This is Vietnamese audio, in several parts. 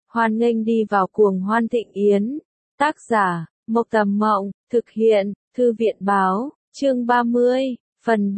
Hoan nghênh đi vào cuồng hoan thịnh yến. Tác giả, Mộc Tầm Mộng, thực hiện, Thư viện Báo, chương 30, phần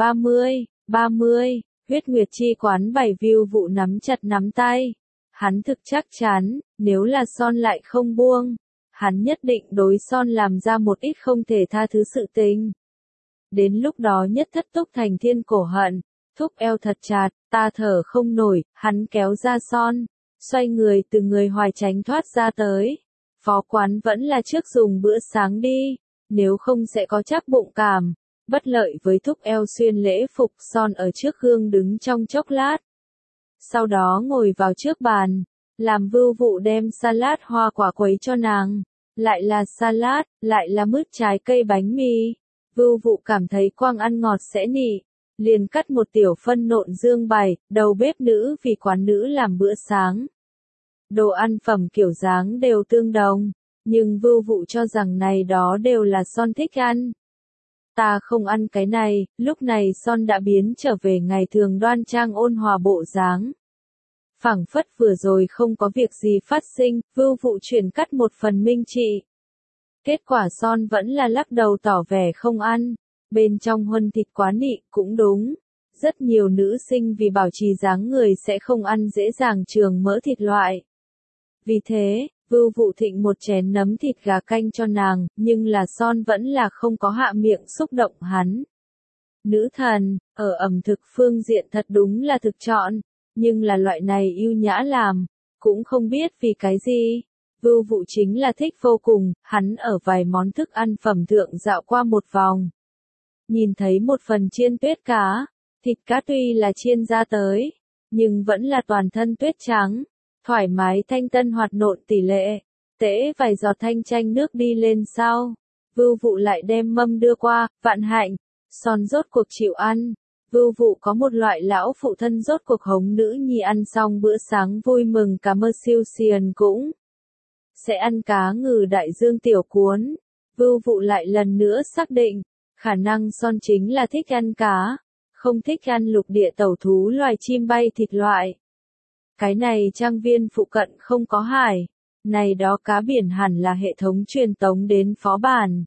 30, huyết nguyệt chi quán bày view vụ nắm chặt nắm tay. Hắn thực chắc chắn, nếu là Son lại không buông, hắn nhất định đối Son làm ra một ít không thể tha thứ sự tình. Đến lúc đó nhất thất túc thành thiên cổ hận, thúc eo thật chặt, ta thở không nổi, hắn kéo ra Son, xoay người từ người hoài tránh thoát ra tới. Phó quán vẫn là trước dùng bữa sáng đi, nếu không sẽ có chắc bụng cảm. Bất lợi với thúc eo xuyên lễ phục. Son ở trước gương đứng trong chốc lát. Sau đó ngồi vào trước bàn, làm Vưu Vụ đem salad hoa quả quấy cho nàng. Lại là salad, lại là mứt trái cây bánh mì. Vưu Vụ cảm thấy quang ăn ngọt sẽ nị, liền cắt một tiểu phân nộn dương bày, đầu bếp nữ vì quán nữ làm bữa sáng. Đồ ăn phẩm kiểu dáng đều tương đồng, nhưng Vưu Vụ cho rằng này đó đều là Son thích ăn. Ta không ăn cái này. Lúc này Son đã biến trở về ngày thường đoan trang ôn hòa bộ dáng. Phảng phất vừa rồi không có việc gì phát sinh, Vưu Vụ chuyển cắt một phần minh trị. Kết quả Son vẫn là lắc đầu tỏ vẻ không ăn. Bên trong huân thịt quá nị, cũng đúng. Rất nhiều nữ sinh vì bảo trì dáng người sẽ không ăn dễ dàng trường mỡ thịt loại. Vì thế, Vưu Vụ thịnh một chén nấm thịt gà canh cho nàng, nhưng là Son vẫn là không có hạ miệng xúc động hắn. Nữ thần, ở ẩm thực phương diện thật đúng là thực chọn, nhưng là loại này ưu nhã làm, cũng không biết vì cái gì. Vưu Vụ chính là thích vô cùng, hắn ở vài món thức ăn phẩm thượng dạo qua một vòng. Nhìn thấy một phần chiên tuyết cá, thịt cá tuy là chiên ra tới, nhưng vẫn là toàn thân tuyết trắng. Thoải mái thanh tân hoạt nộn tỷ lệ, tễ vài giọt thanh chanh nước đi lên sau. Vưu Vụ lại đem mâm đưa qua, vạn hạnh, Son rốt cuộc chịu ăn. Vưu Vụ có một loại lão phụ thân rốt cuộc hống nữ nhi ăn xong bữa sáng vui mừng cả mơ siêu xiền cũng sẽ ăn cá ngừ đại dương tiểu cuốn. Vưu Vụ lại lần nữa xác định, khả năng Son chính là thích ăn cá, không thích ăn lục địa tẩu thú loài chim bay thịt loại. Cái này trang viên phụ cận không có hải, này đó cá biển hẳn là hệ thống truyền tống đến phó bản.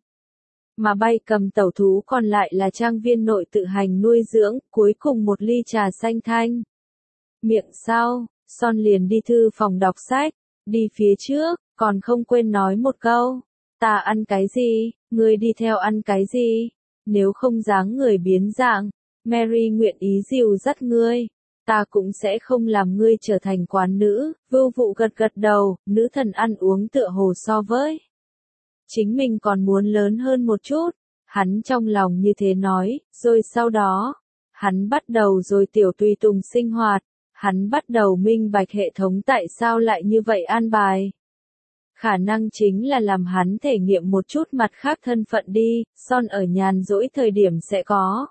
Mà bay cầm tẩu thú còn lại là trang viên nội tự hành nuôi dưỡng, cuối cùng một ly trà xanh thanh. Miệng sau, Son liền đi thư phòng đọc sách, đi phía trước, còn không quên nói một câu. Ta ăn cái gì, ngươi đi theo ăn cái gì, nếu không dáng người biến dạng, Mary nguyện ý dìu dắt ngươi. Ta cũng sẽ không làm ngươi trở thành quán nữ. Vưu Vụ gật gật đầu, nữ thần ăn uống tựa hồ so với chính mình còn muốn lớn hơn một chút. Hắn trong lòng như thế nói, rồi sau đó, hắn bắt đầu rồi tiểu tùy tùng sinh hoạt. Hắn bắt đầu minh bạch hệ thống tại sao lại như vậy an bài. Khả năng chính là làm hắn thể nghiệm một chút mặt khác thân phận đi. Son ở nhàn rỗi thời điểm sẽ có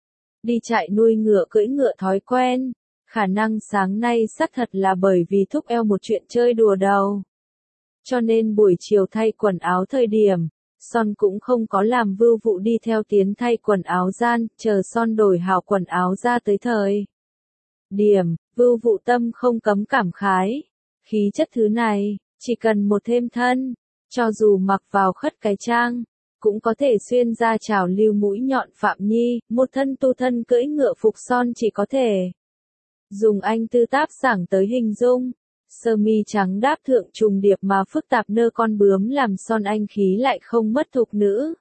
đi trại nuôi ngựa cưỡi ngựa thói quen. Khả năng sáng nay xác thật là bởi vì thúc eo một chuyện chơi đùa đầu. Cho nên buổi chiều thay quần áo thời điểm, Son cũng không có làm Vưu Vụ đi theo tiến thay quần áo gian, chờ Son đổi hảo quần áo ra tới thời điểm, Vưu Vụ tâm không cấm cảm khái. Khí chất thứ này, chỉ cần một thêm thân, cho dù mặc vào khất cái trang, cũng có thể xuyên ra trào lưu mũi nhọn Phạm Nhi, một thân tu thân cưỡi ngựa phục Son chỉ có thể dùng anh tư táp sảng tới hình dung. Sơ mi trắng đáp thượng trùng điệp mà phức tạp nơ con bướm làm Son anh khí lại không mất thục nữ.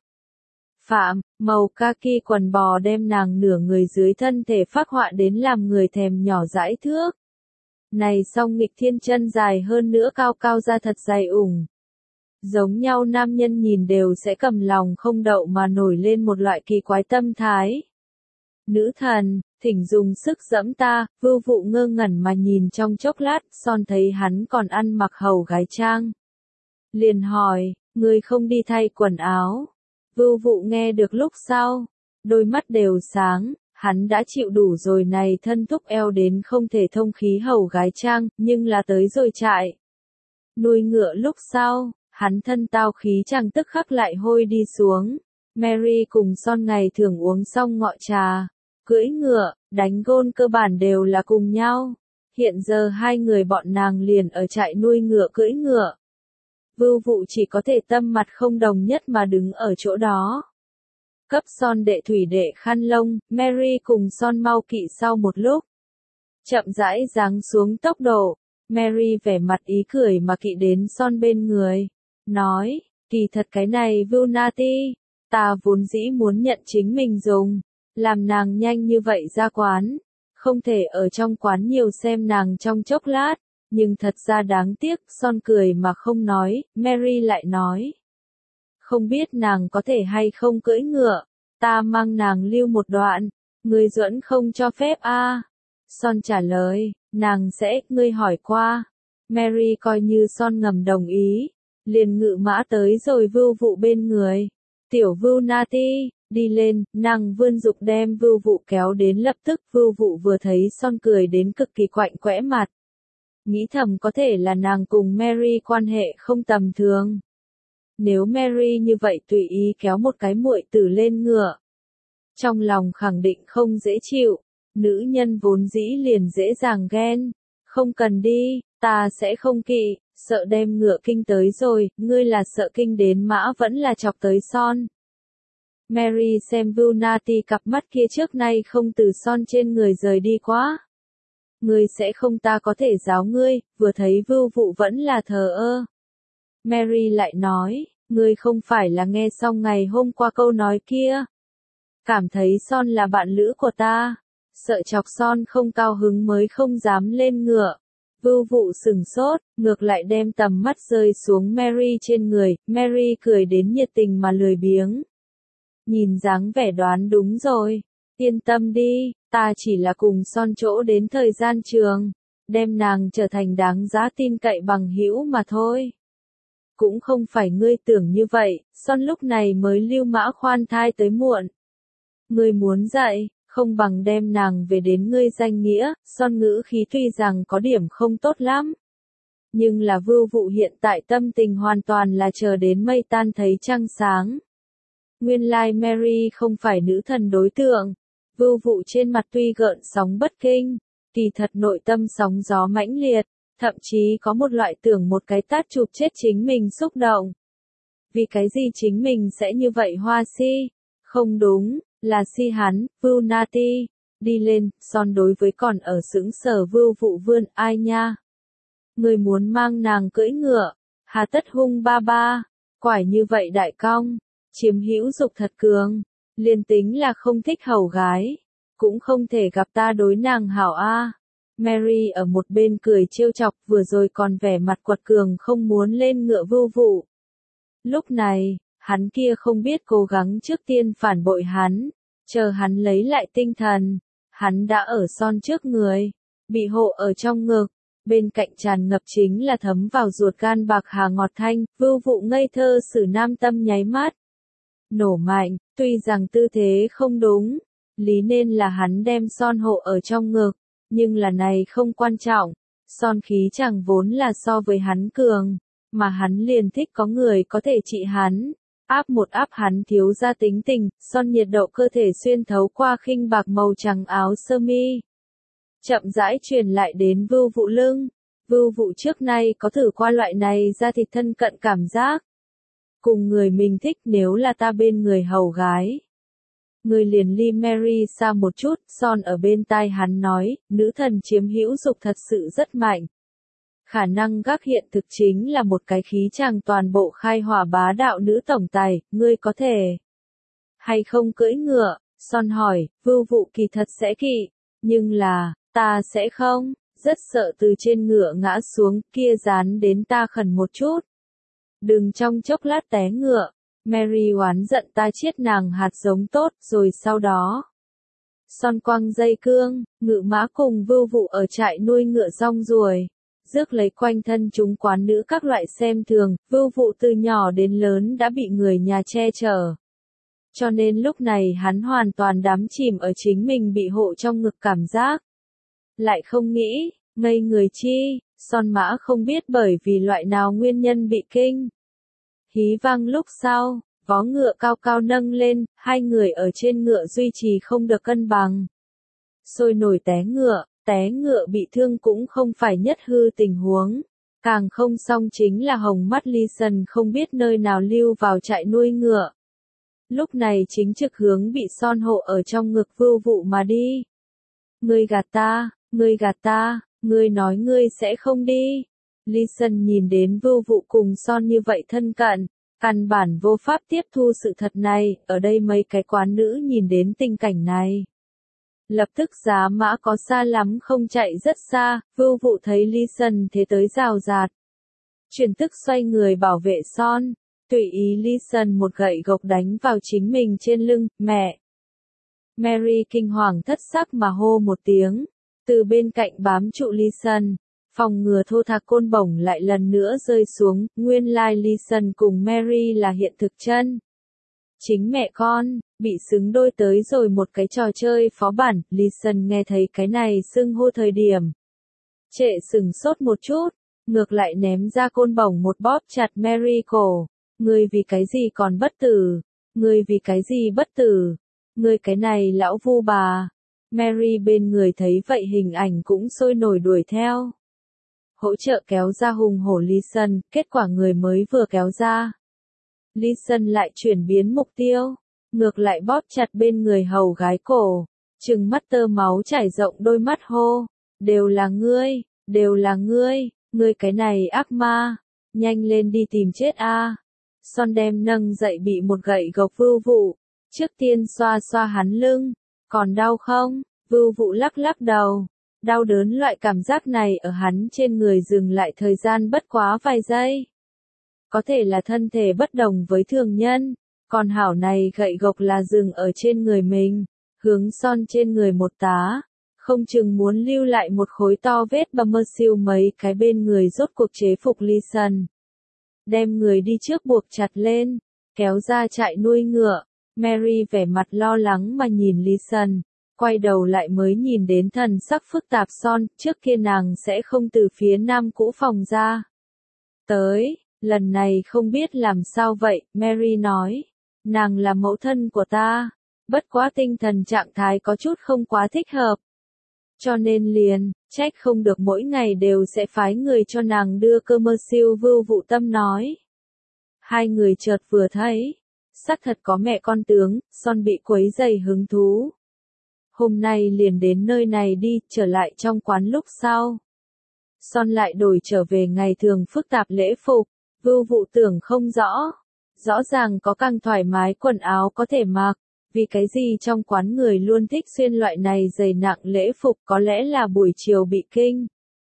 Phạm, màu kaki quần bò đem nàng nửa người dưới thân thể phác họa đến làm người thèm nhỏ dãi thước. Này song nghịch thiên chân dài hơn nữa cao cao ra thật dày ủng. Giống nhau nam nhân nhìn đều sẽ cầm lòng không đậu mà nổi lên một loại kỳ quái tâm thái. Nữ thần, thỉnh dùng sức giẫm ta. Vưu Vụ ngơ ngẩn mà nhìn trong chốc lát. Son thấy hắn còn ăn mặc hầu gái trang, liền hỏi, ngươi không đi thay quần áo? Vưu Vụ nghe được lúc sau, đôi mắt đều sáng. Hắn đã chịu đủ rồi này thân thúc eo đến không thể thông khí hầu gái trang, nhưng là tới rồi trại nuôi ngựa lúc sau, hắn thân tao khí chẳng tức khắc lại hôi đi xuống. Mary cùng Son ngày thường uống xong ngọ trà, cưỡi ngựa, đánh gôn cơ bản đều là cùng nhau. Hiện giờ hai người bọn nàng liền ở trại nuôi ngựa cưỡi ngựa. Vưu Vụ chỉ có thể tâm mặt không đồng nhất mà đứng ở chỗ đó. Cấp Son đệ thủy đệ khăn lông, Mary cùng Son mau kỵ sau một lúc. Chậm rãi giáng xuống tốc độ, Mary vẻ mặt ý cười mà kỵ đến Son bên người. Nói, kỳ thật cái này Vưu Nati, ta vốn dĩ muốn nhận chính mình dùng, làm nàng nhanh như vậy ra quán. Không thể ở trong quán nhiều xem nàng trong chốc lát, nhưng thật ra đáng tiếc, Son cười mà không nói, Mary lại nói. Không biết nàng có thể hay không cưỡi ngựa, ta mang nàng lưu một đoạn, ngươi Duẫn không cho phép a. Son trả lời, nàng sẽ, ngươi hỏi qua. Mary coi như Son ngầm đồng ý, liền ngự mã tới rồi Vưu Vụ bên người. Tiểu Vưu Nati, đi lên, nàng vươn dục đem Vưu Vụ kéo đến lập tức. Vưu Vụ vừa thấy Son cười đến cực kỳ quạnh quẽ mặt. Nghĩ thầm có thể là nàng cùng Mary quan hệ không tầm thường. Nếu Mary như vậy tùy ý kéo một cái muội tử lên ngựa, trong lòng khẳng định không dễ chịu, nữ nhân vốn dĩ liền dễ dàng ghen. Không cần đi, ta sẽ không kỵ, sợ đem ngựa kinh tới rồi, ngươi là sợ kinh đến mã vẫn là chọc tới Son. Mary xem Vưu Nati cặp mắt kia trước nay không từ Son trên người rời đi quá. Ngươi sẽ không, ta có thể giáo ngươi, vừa thấy Vưu Vụ vẫn là thờ ơ. Mary lại nói, ngươi không phải là nghe xong ngày hôm qua câu nói kia. Cảm thấy Son là bạn lữ của ta, sợ chọc Son không cao hứng mới không dám lên ngựa. Vưu Vụ sừng sốt, ngược lại đem tầm mắt rơi xuống Mary trên người, Mary cười đến nhiệt tình mà lười biếng. Nhìn dáng vẻ đoán đúng rồi, yên tâm đi, ta chỉ là cùng Son chỗ đến thời gian trường, đem nàng trở thành đáng giá tin cậy bằng hữu mà thôi. Cũng không phải ngươi tưởng như vậy, Son lúc này mới lưu mã khoan thai tới muộn. Ngươi muốn dạy, không bằng đem nàng về đến ngươi danh nghĩa. Son ngữ khí tuy rằng có điểm không tốt lắm, nhưng là Vưu Vụ hiện tại tâm tình hoàn toàn là chờ đến mây tan thấy trăng sáng. Nguyên lai Mary không phải nữ thần đối tượng. Vưu Vụ trên mặt tuy gợn sóng bất kinh, kỳ thật nội tâm sóng gió mãnh liệt, thậm chí có một loại tưởng một cái tát chụp chết chính mình xúc động. Vì cái gì chính mình sẽ như vậy hoa si? Không đúng, là si hắn. Vưu Nati, đi lên. Son đối với còn ở sững sờ Vưu Vụ vươn, ai nha? Người muốn mang nàng cưỡi ngựa, hà tất hung ba ba, quải như vậy đại cong, chiếm hữu dục thật cường, liền tính là không thích hầu gái, cũng không thể gặp ta đối nàng hảo a. Mary ở một bên cười trêu chọc, vừa rồi còn vẻ mặt quật cường không muốn lên ngựa Vưu Vụ. Lúc này, hắn kia không biết cố gắng trước tiên phản bội hắn, chờ hắn lấy lại tinh thần, hắn đã ở Son trước người, bị hộ ở trong ngực, bên cạnh tràn ngập chính là thấm vào ruột gan bạc hà ngọt thanh. Vưu Vụ ngây thơ sử nam tâm nháy mắt nổ mạnh, tuy rằng tư thế không đúng, lý nên là hắn đem Son hộ ở trong ngực, nhưng là này không quan trọng, Son khí chẳng vốn là so với hắn cường, mà hắn liền thích có người có thể trị hắn, áp một áp hắn thiếu ra tính tình. Son nhiệt độ cơ thể xuyên thấu qua khinh bạc màu trắng áo sơ mi, chậm rãi truyền lại đến Vưu Vụ lưng. Vưu Vụ trước nay có thử qua loại này da thịt thân cận cảm giác. Cùng người mình thích, nếu là ta bên người hầu gái, người liền ly Mary xa một chút. Son ở bên tai hắn nói, nữ thần chiếm hữu dục thật sự rất mạnh. Khả năng gác hiện thực chính là một cái khí chàng toàn bộ khai hỏa bá đạo nữ tổng tài. Ngươi có thể hay không cưỡi ngựa? Son hỏi. Vưu Vụ kỳ thật sẽ kỵ, nhưng là, ta sẽ không, rất sợ từ trên ngựa ngã xuống, kia dán đến ta khẩn một chút. Đừng trong chốc lát té ngựa. Mary oán giận, ta chiết nàng hạt giống tốt, rồi sau đó. Son quăng dây cương, ngự mã cùng Vưu Vụ ở trại nuôi ngựa rong ruổi, rước lấy quanh thân chúng quán nữ các loại xem thường. Vưu Vụ từ nhỏ đến lớn đã bị người nhà che chở, cho nên lúc này hắn hoàn toàn đắm chìm ở chính mình bị hộ trong ngực cảm giác. Lại không nghĩ, ngây người chi, Son mã không biết bởi vì loại nào nguyên nhân bị kinh. Hí vang lúc sau, vó ngựa cao cao nâng lên, hai người ở trên ngựa duy trì không được cân bằng. Sôi nổi té ngựa, té ngựa bị thương cũng không phải nhất hư tình huống. Càng không xong chính là hồng mắt Leeson không biết nơi nào lưu vào trại nuôi ngựa. Lúc này chính trực hướng bị son hộ ở trong ngực Vưu Vụ mà đi. Ngươi gạt ta, ngươi gạt ta, ngươi nói ngươi sẽ không đi. Leeson nhìn đến Vưu Vụ cùng son như vậy thân cận, căn bản vô pháp tiếp thu sự thật này, ở đây mấy cái quán nữ nhìn đến tình cảnh này. Lập tức giá mã có xa lắm không chạy rất xa, Vưu Vụ thấy Leeson thế tới rào rạt. Chuyển tức xoay người bảo vệ son, tùy ý Leeson một gậy gộc đánh vào chính mình trên lưng, mẹ. Mary kinh hoàng thất sắc mà hô một tiếng, từ bên cạnh bám trụ Leeson, phòng ngừa thô thạc côn bổng lại lần nữa rơi xuống, nguyên lai Leeson cùng Mary là hiện thực chân. Chính mẹ con, bị xứng đôi tới rồi một cái trò chơi phó bản, Leeson nghe thấy cái này xưng hô thời điểm. Trệ sừng sốt một chút, ngược lại ném ra côn bổng một bóp chặt Mary cổ. Ngươi vì cái gì còn bất tử? Ngươi vì cái gì bất tử? Ngươi cái này lão vu bà. Mary bên người thấy vậy hình ảnh cũng sôi nổi đuổi theo. Hỗ trợ kéo ra hùng hổ Leeson, kết quả người mới vừa kéo ra. Leeson lại chuyển biến mục tiêu, ngược lại bóp chặt bên người hầu gái cổ, trừng mắt tơ máu chảy rộng đôi mắt hô, đều là ngươi, ngươi cái này ác ma, nhanh lên đi tìm chết a. Son đem nâng dậy bị một gậy gộc Vưu Vụ, trước tiên xoa xoa hắn lưng, còn đau không? Vưu Vụ lắc lắc đầu, đau đớn loại cảm giác này ở hắn trên người dừng lại thời gian bất quá vài giây. Có thể là thân thể bất đồng với thường nhân, còn hảo này gậy gộc là dừng ở trên người mình, hướng son trên người một tá, không chừng muốn lưu lại một khối to vết bầm mơ siêu mấy cái bên người rốt cuộc chế phục Leeson. Đem người đi trước buộc chặt lên, kéo ra trại nuôi ngựa, Mary vẻ mặt lo lắng mà nhìn Leeson, quay đầu lại mới nhìn đến thần sắc phức tạp son, trước kia nàng sẽ không từ phía nam cũ phòng ra. Tới. Lần này không biết làm sao vậy, Mary nói. Nàng là mẫu thân của ta. Bất quá tinh thần trạng thái có chút không quá thích hợp. Cho nên liền, trách không được mỗi ngày đều sẽ phái người cho nàng đưa cơ mơ siêu. Vưu Vụ Tâm nói. Hai người chợt vừa thấy. Xác thật có mẹ con tướng, son bị quấy dày hứng thú. Hôm nay liền đến nơi này đi, trở lại trong quán lúc sau. Son lại đổi trở về ngày thường phức tạp lễ phục. Vưu Vụ tưởng không rõ. Rõ ràng có càng thoải mái quần áo có thể mặc. Vì cái gì trong quán người luôn thích xuyên loại này dày nặng lễ phục, có lẽ là buổi chiều bị kinh.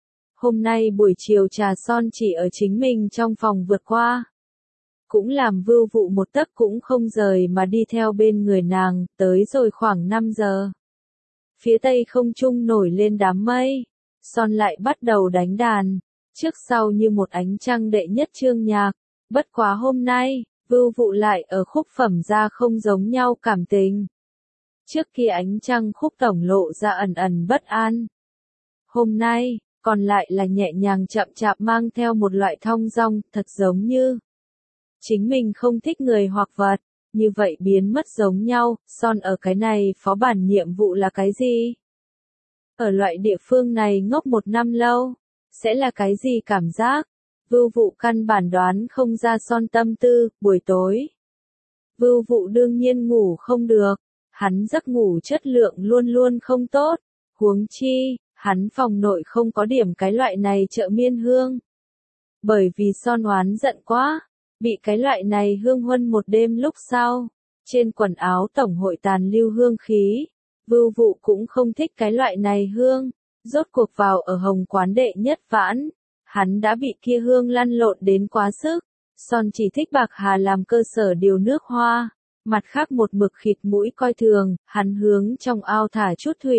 Hôm nay buổi chiều trà son chỉ ở chính mình trong phòng vượt qua. Cũng làm Vưu Vụ một tấc cũng không rời mà đi theo bên người nàng, tới rồi khoảng 5 giờ. Phía tây không trung nổi lên đám mây. Son lại bắt đầu đánh đàn. Trước sau như một ánh trăng đệ nhất chương nhạc, bất quá hôm nay, Vưu Vụ lại ở khúc phẩm ra không giống nhau cảm tình. Trước kia ánh trăng khúc tổng lộ ra ẩn ẩn bất an. Hôm nay, còn lại là nhẹ nhàng chậm chạp mang theo một loại thong dong, thật giống như chính mình không thích người hoặc vật, như vậy biến mất giống nhau. Son ở cái này phó bản nhiệm vụ là cái gì? Ở loại địa phương này ngốc 1 năm lâu. Sẽ là cái gì cảm giác? Vưu Vụ căn bản đoán không ra son tâm tư, buổi tối. Vưu Vụ đương nhiên ngủ không được, hắn giấc ngủ chất lượng luôn luôn không tốt, huống chi, hắn phòng nội không có điểm cái loại này trợ miên hương. Bởi vì son oán giận quá, bị cái loại này hương huân một đêm lúc sau, trên quần áo tổng hội tàn lưu hương khí, Vưu Vụ cũng không thích cái loại này hương. Rốt cuộc vào ở Hồng quán đệ nhất vãn, hắn đã bị kia hương lăn lộn đến quá sức, son chỉ thích bạc hà làm cơ sở điều nước hoa, mặt khác một mực khịt mũi coi thường, hắn hướng trong ao thả chút thủy.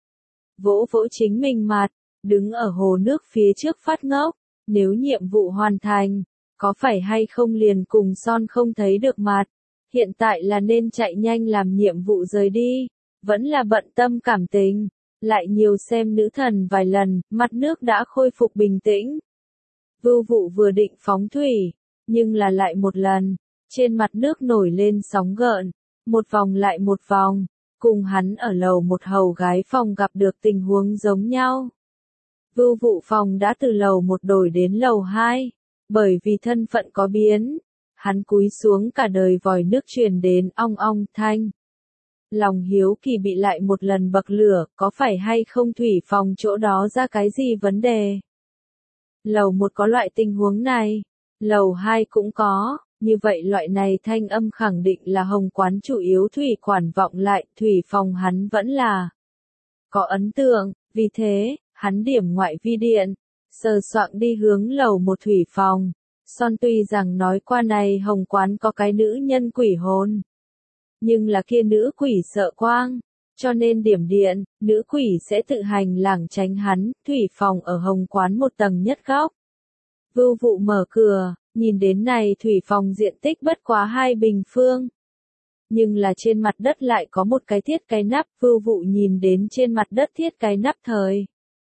Vỗ vỗ chính mình mặt, đứng ở hồ nước phía trước phát ngốc, nếu nhiệm vụ hoàn thành, có phải hay không liền cùng son không thấy được mặt, hiện tại là nên chạy nhanh làm nhiệm vụ rời đi, vẫn là bận tâm cảm tình. Lại nhiều xem nữ thần vài lần, mặt nước đã khôi phục bình tĩnh. Vưu Vụ vừa định phóng thủy, nhưng là lại một lần, trên mặt nước nổi lên sóng gợn, một vòng lại một vòng, cùng hắn ở lầu một hầu gái phòng gặp được tình huống giống nhau. Vưu vụ phòng đã từ lầu một đổi đến lầu 2, bởi vì thân phận có biến, hắn cúi xuống cả đời vòi nước truyền đến ong ong thanh. Lòng hiếu kỳ bị lại một lần bậc lửa, có phải hay không thủy phòng chỗ đó ra cái gì vấn đề? Lầu một có loại tình huống này, lầu 2 cũng có, như vậy loại này thanh âm khẳng định là Hồng quán chủ yếu thủy quản vọng lại, thủy phòng hắn vẫn là có ấn tượng, vì thế, hắn điểm ngoại vi điện, sờ soạng đi hướng lầu một thủy phòng. Son tuy rằng nói qua này Hồng quán có cái nữ nhân quỷ hồn, nhưng là kia nữ quỷ sợ quang, cho nên điểm điện, nữ quỷ sẽ tự hành lảng tránh hắn, thủy phòng ở Hồng quán một tầng nhất góc. Vưu vụ mở cửa, nhìn đến này thủy phòng diện tích bất quá 2 bình phương. Nhưng là trên mặt đất lại có một cái thiết cái nắp, vưu vụ nhìn đến trên mặt đất thiết cái nắp thời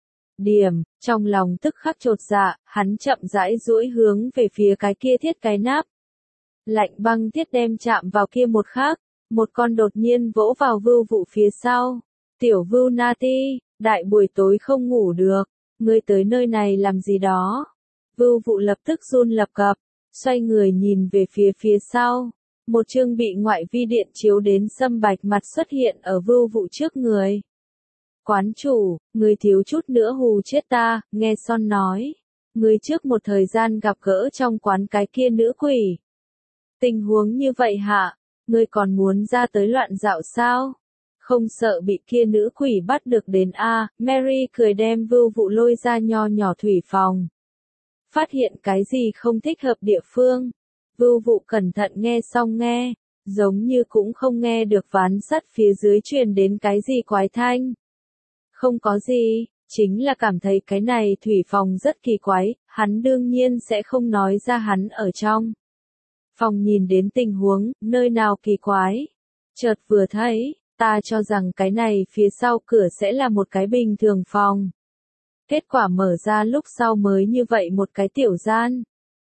điểm, trong lòng tức khắc chột dạ, hắn chậm rãi duỗi hướng về phía cái kia thiết cái nắp. Lạnh băng thiết đem chạm vào kia một khắc, một con đột nhiên vỗ vào vưu vụ phía sau. Tiểu Vưu Nati, đại buổi tối không ngủ được, ngươi tới nơi này làm gì đó? Vưu vụ lập tức run lập cập, xoay người nhìn về phía sau. Một chương bị ngoại vi điện chiếu đến sâm bạch mặt xuất hiện ở vưu vụ trước người. Quán chủ, người thiếu chút nữa hù chết ta, nghe Son nói. Người trước một thời gian gặp gỡ trong quán cái kia nữ quỷ. Tình huống như vậy hả? Ngươi còn muốn ra tới loạn dạo sao? Không sợ bị kia nữ quỷ bắt được đến a? Mary cười đem vưu vụ lôi ra nho nhỏ thủy phòng. Phát hiện cái gì không thích hợp địa phương. Vưu vụ cẩn thận nghe xong nghe, giống như cũng không nghe được ván sắt phía dưới truyền đến cái gì quái thanh. Không có gì, chính là cảm thấy cái này thủy phòng rất kỳ quái, hắn đương nhiên sẽ không nói ra hắn ở trong phòng nhìn đến tình huống, nơi nào kỳ quái. Chợt vừa thấy, ta cho rằng cái này phía sau cửa sẽ là một cái bình thường phòng. Kết quả mở ra lúc sau mới như vậy một cái tiểu gian.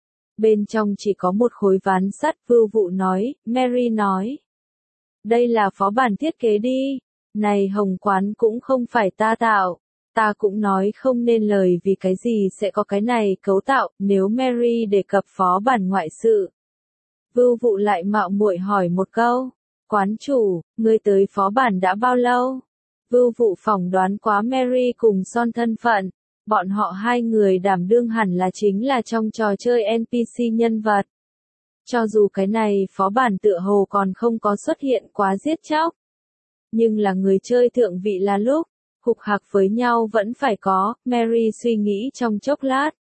Bên trong chỉ có một khối ván sắt, vưu vụ nói, Mary nói. Đây là phó bản thiết kế đi, này Hồng quán cũng không phải ta tạo. Ta cũng nói không nên lời vì cái gì sẽ có cái này cấu tạo, nếu Mary đề cập phó bản ngoại sự. Vưu vụ lại mạo muội hỏi một câu, quán chủ, ngươi tới phó bản đã bao lâu? Vưu vụ phỏng đoán quá Mary cùng Son thân phận, bọn họ hai người đảm đương hẳn là chính là trong trò chơi NPC nhân vật. Cho dù cái này phó bản tựa hồ còn không có xuất hiện quá giết chóc, nhưng là người chơi thượng vị là lúc, hục hạc với nhau vẫn phải có, Mary suy nghĩ trong chốc lát.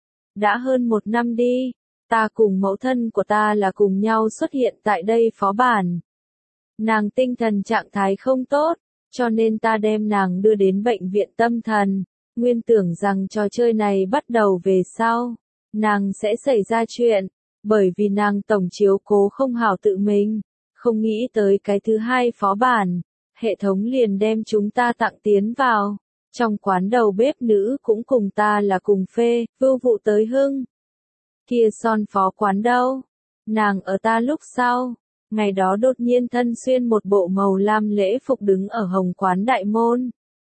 Đã hơn 1 năm đi. Ta cùng mẫu thân của ta là cùng nhau xuất hiện tại đây phó bản. Nàng tinh thần trạng thái không tốt, cho nên ta đem nàng đưa đến bệnh viện tâm thần. Nguyên tưởng rằng trò chơi này bắt đầu về sau, nàng sẽ xảy ra chuyện, bởi vì nàng tổng chiếu cố không hảo tự mình, không nghĩ tới cái thứ hai phó bản, hệ thống liền đem chúng ta tặng tiến vào. Trong quán đầu bếp nữ cũng cùng ta là cùng phê, vưu vụ tới hưng. Kia Son phó quán đâu? Nàng ở ta lúc sau. Ngày đó đột nhiên thân xuyên một bộ màu lam lễ phục đứng ở Hồng quán đại môn.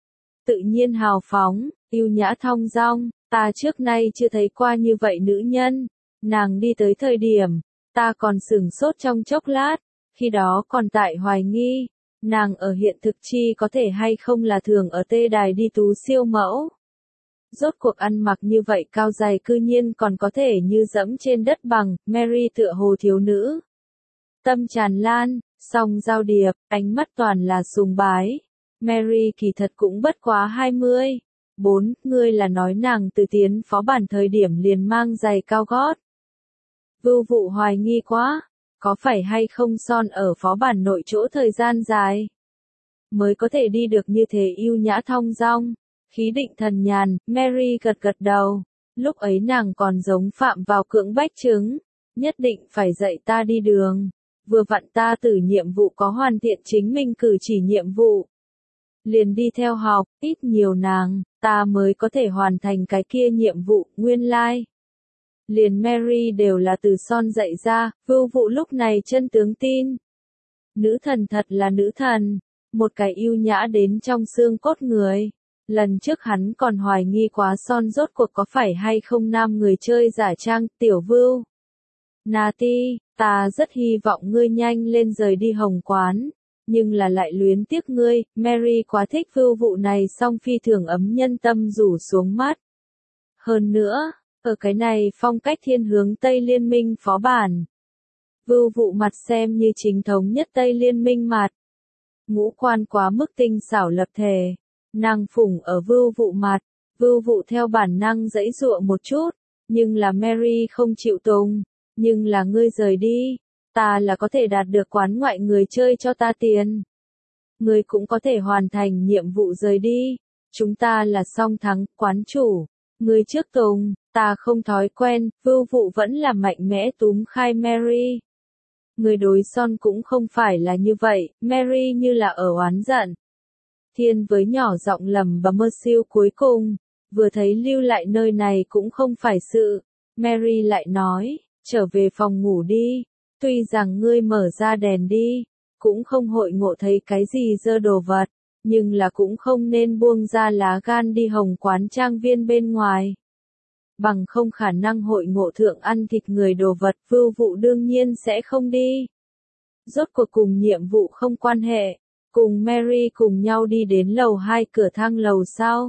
Tự nhiên hào phóng, yêu nhã thong dong, ta trước nay chưa thấy qua như vậy nữ nhân. Nàng đi tới thời điểm, ta còn sửng sốt trong chốc lát, khi đó còn tại hoài nghi, nàng ở hiện thực chi có thể hay không là thường ở tê đài đi tú siêu mẫu. Rốt cuộc ăn mặc như vậy cao dày cư nhiên còn có thể như dẫm trên đất bằng, Mary tựa hồ thiếu nữ. Tâm tràn lan, song giao điệp, ánh mắt toàn là sùng bái. Mary kỳ thật cũng bất quá 24, ngươi là nói nàng từ tiến phó bản thời điểm liền mang giày cao gót. Vưu vụ hoài nghi quá, có phải hay không Son ở phó bản nội chỗ thời gian dài, mới có thể đi được như thế yêu nhã thong dong. Khí định thần nhàn, Mary gật gật đầu, lúc ấy nàng còn giống phạm vào cưỡng bách chứng, nhất định phải dạy ta đi đường, vừa vặn ta từ nhiệm vụ có hoàn thiện chính mình cử chỉ nhiệm vụ. Liền đi theo học, ít nhiều nàng, ta mới có thể hoàn thành cái kia nhiệm vụ, nguyên lai. Liền Mary đều là từ Son dạy ra, vưu vụ lúc này chân tướng tin. Nữ thần thật là nữ thần. một cái yêu nhã đến trong xương cốt người. Lần trước hắn còn hoài nghi quá Son rốt cuộc có phải hay không nam người chơi giả trang, Tiểu Vưu. Nati, ta rất hy vọng ngươi nhanh lên rời đi Hồng quán, nhưng là lại luyến tiếc ngươi, Mary quá thích Vưu vụ này song phi thường ấm nhân tâm rủ xuống mắt. Hơn nữa, ở cái này phong cách thiên hướng Tây Liên minh phó bản. Vưu vụ mặt xem như chính thống nhất Tây Liên minh mặt. Ngũ quan quá mức tinh xảo lập thể. Nàng phủng ở vưu vụ mặt, vưu vụ theo bản năng giãy giụa một chút, nhưng là Mary không chịu tùng, nhưng là ngươi rời đi, ta là có thể đạt được quán ngoại người chơi cho ta tiền. Ngươi cũng có thể hoàn thành nhiệm vụ rời đi, chúng ta là song thắng, quán chủ, ngươi trước tùng, ta không thói quen, vưu vụ vẫn là mạnh mẽ túm khai Mary. Người đối Son cũng không phải là như vậy, Mary như là ở oán giận. Thiên với nhỏ giọng lầm và mơ siêu cuối cùng, vừa thấy lưu lại nơi này cũng không phải sự. Mary lại nói, trở về phòng ngủ đi, tuy rằng ngươi mở ra đèn đi, cũng không hội ngộ thấy cái gì dơ đồ vật, nhưng là cũng không nên buông ra lá gan đi Hồng quán trang viên bên ngoài. Bằng không khả năng hội ngộ thượng ăn thịt người đồ vật, Vưu vụ đương nhiên sẽ không đi. Rốt cuộc cùng nhiệm vụ không quan hệ. Cùng Mary cùng nhau đi đến lầu 2 cửa thang lầu sau.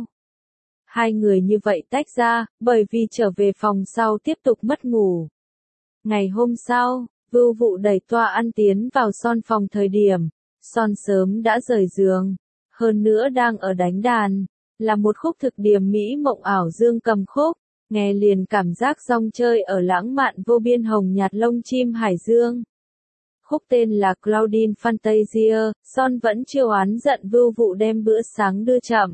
Hai người như vậy tách ra, bởi vì trở về phòng sau tiếp tục mất ngủ. Ngày hôm sau, Vưu vụ đẩy toa ăn tiến vào Son phòng thời điểm. Son sớm đã rời giường. Hơn nữa đang ở đánh đàn. Là một khúc thực điểm mỹ mộng ảo dương cầm khúc. Nghe liền cảm giác rong chơi ở lãng mạn vô biên hồng nhạt lông chim hải dương. Khúc tên là Claudine Fantasia, Son vẫn chưa oán giận Vưu vụ đem bữa sáng đưa chậm,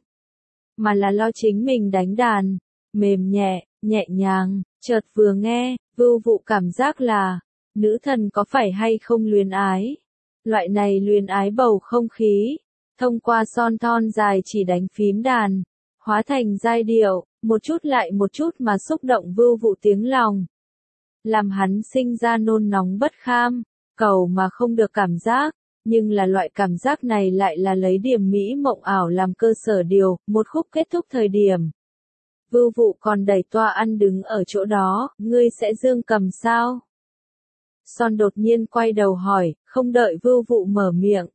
mà là lo chính mình đánh đàn, mềm nhẹ, nhẹ nhàng, chợt vừa nghe, Vưu vụ cảm giác là, nữ thần có phải hay không luyến ái. Loại này luyến ái bầu không khí, thông qua Son thon dài chỉ đánh phím đàn, hóa thành giai điệu, một chút lại một chút mà xúc động Vưu vụ tiếng lòng. Làm hắn sinh ra nôn nóng bất kham. Cầu mà không được cảm giác, nhưng là loại cảm giác này lại là lấy điểm mỹ mộng ảo làm cơ sở điều, một khúc kết thúc thời điểm. Vưu vụ còn đẩy toa ăn đứng ở chỗ đó, ngươi sẽ dương cầm sao? Son đột nhiên quay đầu hỏi, không đợi Vưu vụ mở miệng.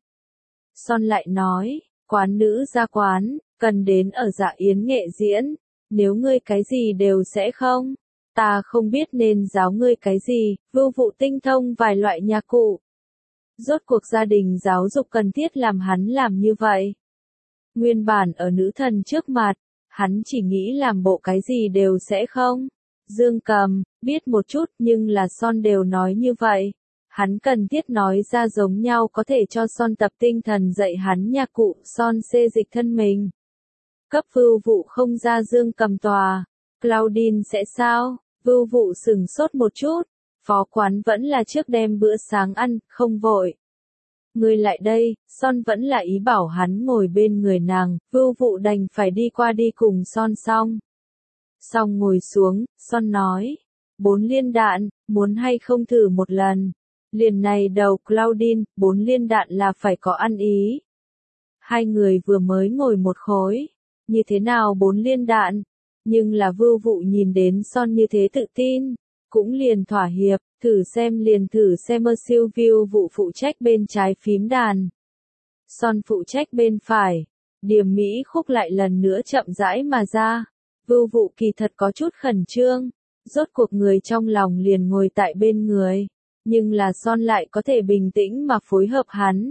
Son lại nói, quán nữ ra quán, cần đến ở dạ yến nghệ diễn, nếu ngươi cái gì đều sẽ không. Ta không biết nên giáo ngươi cái gì, Vưu vụ tinh thông vài loại nhạc cụ. Rốt cuộc gia đình giáo dục cần thiết làm hắn làm như vậy. Nguyên bản ở nữ thần trước mặt, hắn chỉ nghĩ làm bộ cái gì đều sẽ không. Dương cầm, biết một chút nhưng là Son đều nói như vậy. Hắn cần thiết nói ra giống nhau có thể cho Son tập tinh thần dạy hắn nhạc cụ, Son xê dịch thân mình. Cấp Vưu vụ không ra dương cầm tòa. Claudine sẽ sao? Vưu vụ sừng sốt một chút, phó quán vẫn là trước đem bữa sáng ăn, không vội. Người lại đây, Son vẫn là ý bảo hắn ngồi bên người nàng, Vưu vụ đành phải đi qua đi cùng Son xong. Xong ngồi xuống, Son nói, 4 liên đạn, muốn hay không thử một lần. Liền này đầu Claudine, 4 liên đạn là phải có ăn ý. Hai người vừa mới ngồi một khối, như thế nào 4 liên đạn? Nhưng là Vưu vụ nhìn đến Son như thế tự tin, cũng liền thỏa hiệp, thử xem siêu Vưu vụ phụ trách bên trái phím đàn. Son phụ trách bên phải, điểm mỹ khúc lại lần nữa chậm rãi mà ra. Vưu vụ kỳ thật có chút khẩn trương, rốt cuộc người trong lòng liền ngồi tại bên người, nhưng là Son lại có thể bình tĩnh mà phối hợp hắn.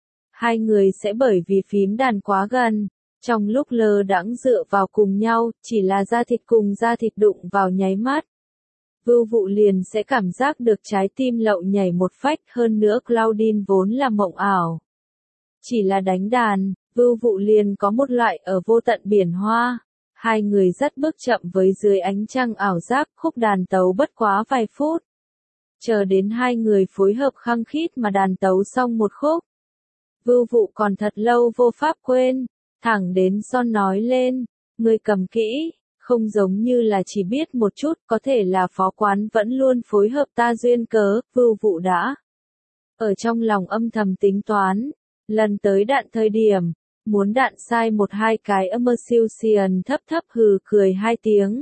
Hai người sẽ bởi vì phím đàn quá gần. Trong lúc lơ đãng dựa vào cùng nhau, chỉ là da thịt cùng da thịt đụng vào nháy mắt. Vưu vụ liền sẽ cảm giác được trái tim lậu nhảy một phách, hơn nữa Claudine vốn là mộng ảo. Chỉ là đánh đàn, Vưu vụ liền có một loại ở vô tận biển hoa. Hai người dắt bước chậm với dưới ánh trăng ảo giác, khúc đàn tấu bất quá vài phút. Chờ đến hai người phối hợp khăng khít mà đàn tấu xong một khúc. Vưu vụ còn thật lâu vô pháp quên. Thẳng đến Son nói lên, ngươi cầm kỹ, không giống như là chỉ biết một chút, có thể là phó quán vẫn luôn phối hợp ta duyên cớ, Vưu vụ đã. Ở trong lòng âm thầm tính toán, Lần tới đạn thời điểm, muốn đạn sai một hai cái Immersion thấp thấp hừ cười hai tiếng.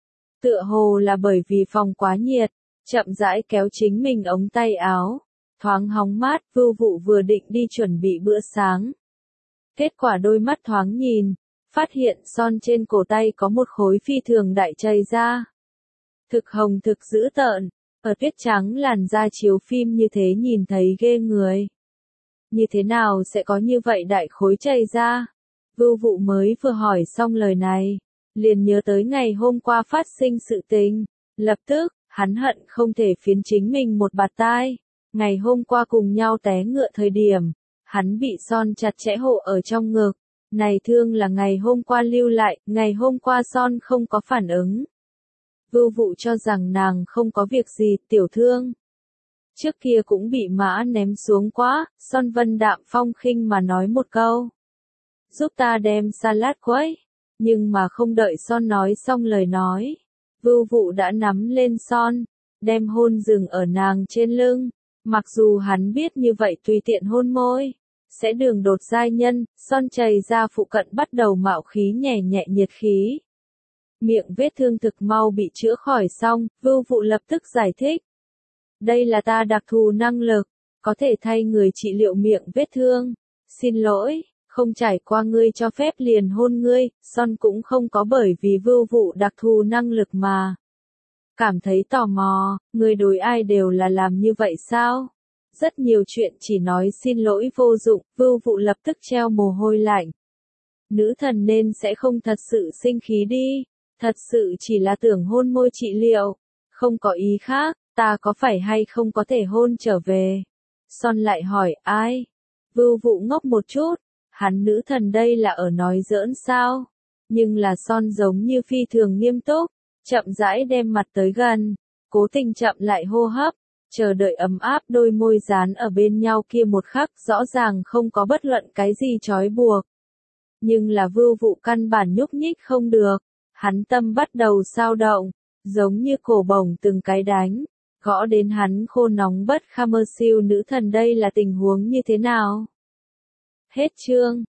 Tựa hồ là bởi vì phòng quá nhiệt, chậm rãi kéo chính mình ống tay áo, thoáng hóng mát, Vưu Vụ vừa định đi chuẩn bị bữa sáng. Kết quả đôi mắt thoáng nhìn, phát hiện son trên cổ tay có một khối phi thường đại chày ra. Thực hồng thực dữ tợn, ở tuyết trắng làn da chiếu phim như thế nhìn thấy ghê người. Như thế nào sẽ có như vậy đại khối chày ra? Vưu Vụ mới vừa hỏi xong lời này, liền nhớ tới ngày hôm qua phát sinh sự tình. Lập tức, hắn hận không thể phiến chính mình một bạt tai. Ngày hôm qua cùng nhau té ngựa thời điểm, hắn bị son chặt chẽ hộ ở trong ngực. Này thương là ngày hôm qua lưu lại, ngày hôm qua son không có phản ứng. Vưu Vụ cho rằng nàng không có việc gì, tiểu thương. Trước kia cũng bị mã ném xuống quá, son vân đạm phong khinh mà nói một câu. Giúp ta đem salad quấy. Nhưng mà không đợi son nói xong lời nói. Vưu Vụ đã nắm lên son, đem hôn dừng ở nàng trên lưng. Mặc dù hắn biết như vậy tùy tiện hôn môi, sẽ đường đột giai nhân, son chày ra phụ cận bắt đầu mạo khí nhẹ nhẹ nhiệt khí. Miệng vết thương thực mau bị chữa khỏi xong, Vưu Vụ lập tức giải thích. Đây là ta đặc thù năng lực, có thể thay người trị liệu miệng vết thương. Xin lỗi, không trải qua ngươi cho phép liền hôn ngươi, son cũng không có bởi vì Vưu Vụ đặc thù năng lực mà cảm thấy tò mò, người đối ai đều là làm như vậy sao? Rất nhiều chuyện chỉ nói xin lỗi vô dụng, Vưu Vụ lập tức treo mồ hôi lạnh. Nữ thần nên sẽ không thật sự sinh khí đi, thật sự chỉ là tưởng hôn môi trị liệu, không có ý khác, ta có phải hay không có thể hôn trở về? Son lại hỏi ai? Vưu Vụ ngốc một chút, hắn nữ thần đây là ở nói giỡn sao? Nhưng là son giống như phi thường nghiêm túc, chậm rãi đem mặt tới gần, cố tình chậm lại hô hấp, chờ đợi ấm áp đôi môi dán ở bên nhau kia một khắc rõ ràng không có bất luận cái gì trói buộc. Nhưng là Vưu Vụ căn bản nhúc nhích không được, hắn tâm bắt đầu xao động, giống như cổ bổng từng cái đánh, gõ đến hắn khô nóng bất kham mơ siêu nữ thần đây là tình huống như thế nào? Hết chương.